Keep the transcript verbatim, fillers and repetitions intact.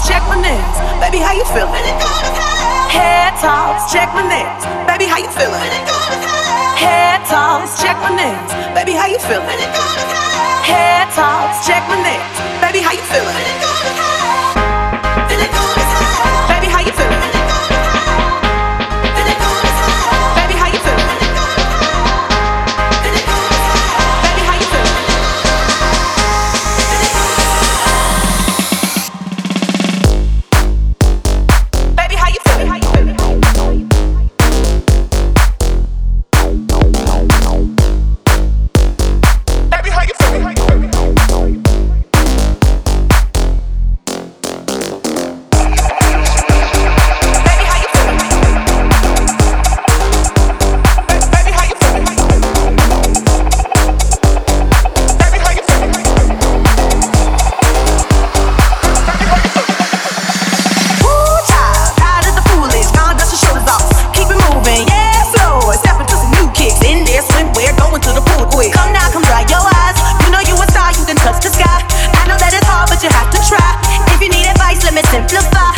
check my nails. Baby, how you feeling? Head toss, check my nails. Baby, how you feeling? Head toss, check my nails. Baby, how you feeling? Head toss, check my nails. Baby, how you feeling? Baby, how you feeling? Baby, how you feeling? Baby, how you feeling? Baby, how you feeling? How you feeling? Baby, how you feeling? How you feeling? Simplify.